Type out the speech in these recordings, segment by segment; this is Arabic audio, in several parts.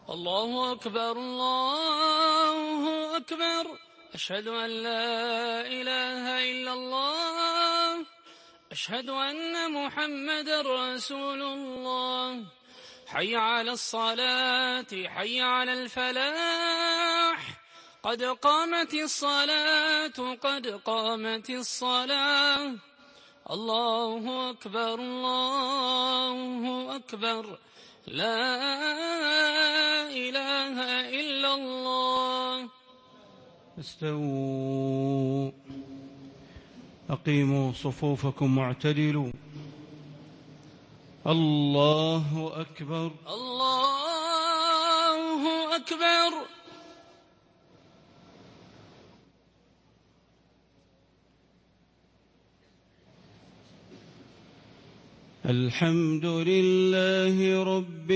الله أكبر الله أكبر. أشهد أن لا إله إلا الله. أشهد أن محمدًا رسول الله. حي على الصلاة حي على الفلاح. قد قامت الصلاة قد قامت الصلاة. الله أكبر الله أكبر. لا إله إلا الله. استووا، أقيموا صفوفكم واعتدلوا. الله أكبر الله أكبر. الحمد لله رب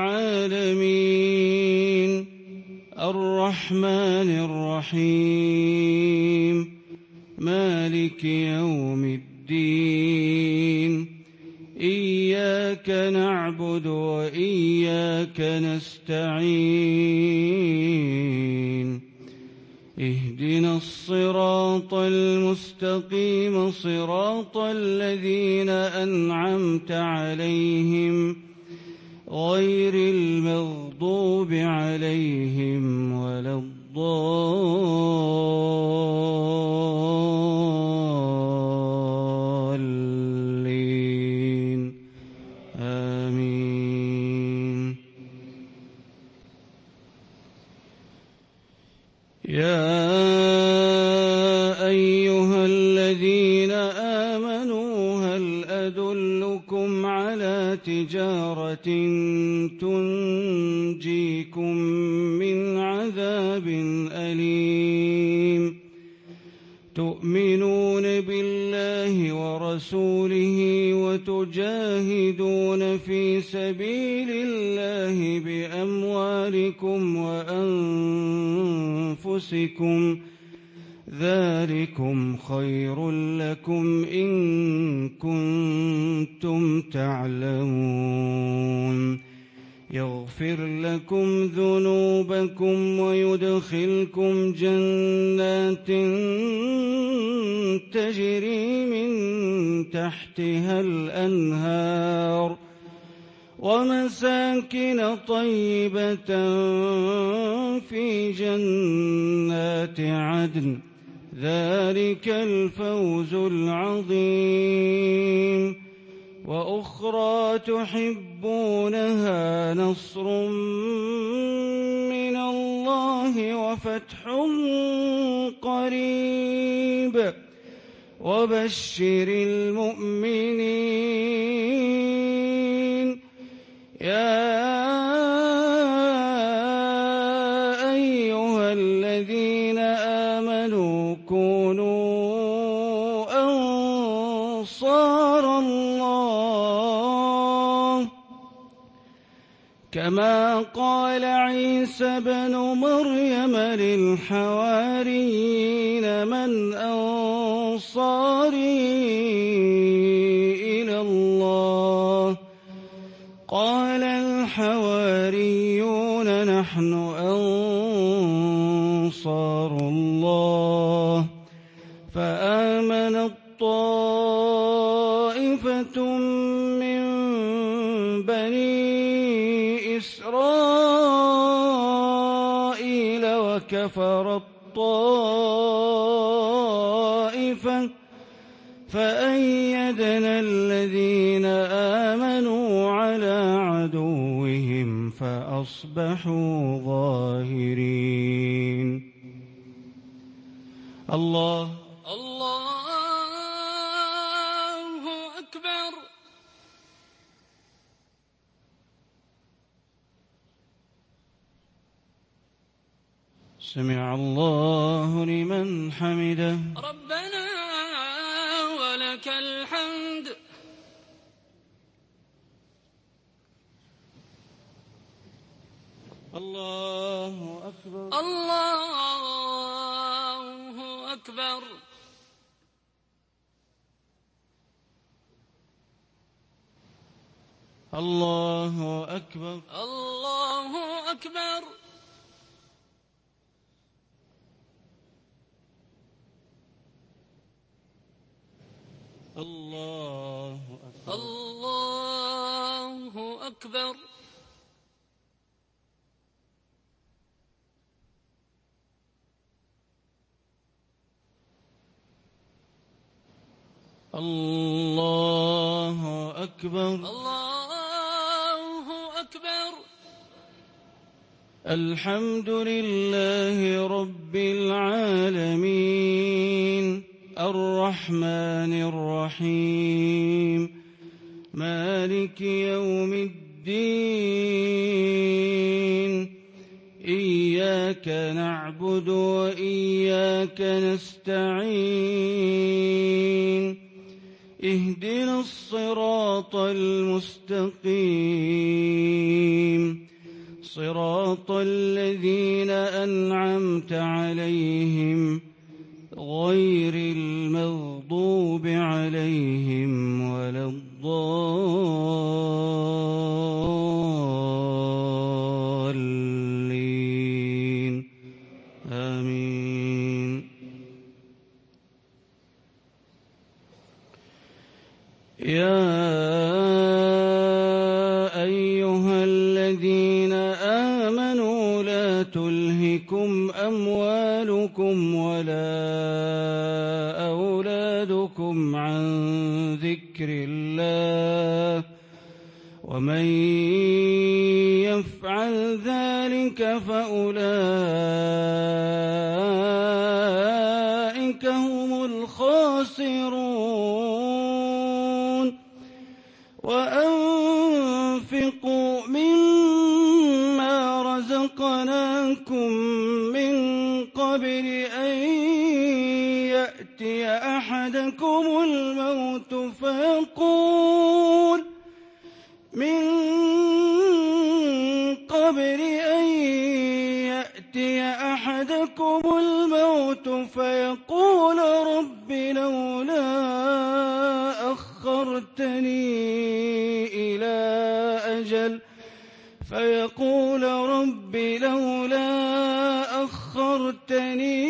العالمين، الرحمن الرحيم، مالك يوم الدين. إياك نعبد وإياك نستعين. اهدنا الصراط المستقيم، صراط الذين أنعمت عليهم غير المغضوب عليهم ولا الضالين. آمين. يا أيها الذين آمنوا هل أدلكم على تجارة تنجيكم من عذاب أليم؟ تؤمنون بالله ورسوله وتجاهدون في سبيل الله بأموالكم وأنفسكم، ذلكم خير لكم إن كنتم تعلمون. يغفر لكم ذنوبكم ويدخلكم جنات تجري من تحتها الأنهار ومساكن طيبة في جنات عدن، ذلك الفوز العظيم. وأخرى تحبونها، نصر من الله وفتح قريب، وبشر المؤمنين. يا أيها الذين آمنوا كونوا أنصار الله كما قال عيسى بن مريم للحواريين من أنصاري إلى الله؟ قال الحواريون نحن أنصار الله. فآمنت طائفة من بني إسرائيل وكفرت طائفة، فأيدنا الذين آمنوا على عدوهم فأصبحوا ظاهرين. الله أكبر. سمع الله لمن حمده. ربنا ولك الحمد. الله أكبر الله أكبر. الله أكبر الله أكبر الله أكبر الله أكبر الله أكبر الله أكبر الحمد لله رب العالمين الرحمن الرحيم مالك يوم الدين إياك نعبد وإياك نستعين اهدنا الصراط المستقيم صراط الذين أنعمت عليهم غير المغضوب عليهم ولا الضالين آمين يا أيها الذين آمنوا لا تلهكم أموالكم ولا أولادكم عن ذكر الله ومن يفعل ذلك فأولئك هم الخاسرون وأنفقوا مما رزقناكم من قبل أن يأتي أحدكم الموت فيقول رب لولا أخرتني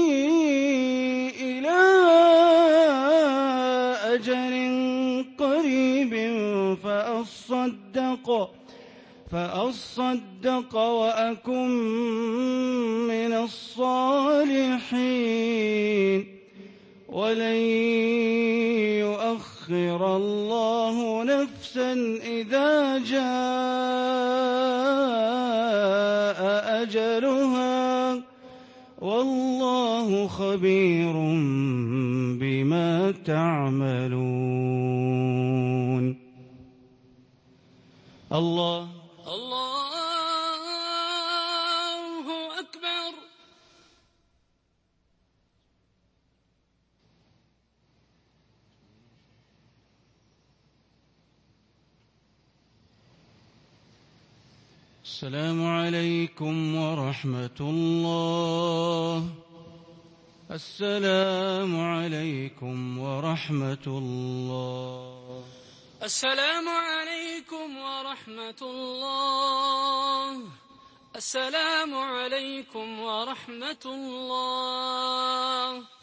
إلى أجل قريب فأصدق وأكن من الصالحين ولن يؤخر الله نفسا إذا جاء أجلها والله خبير بما تعملون. الله أكبر. السلام عليكم ورحمة الله. السلام عليكم ورحمة الله. السلام عليكم ورحمة الله. السلام عليكم ورحمة الله.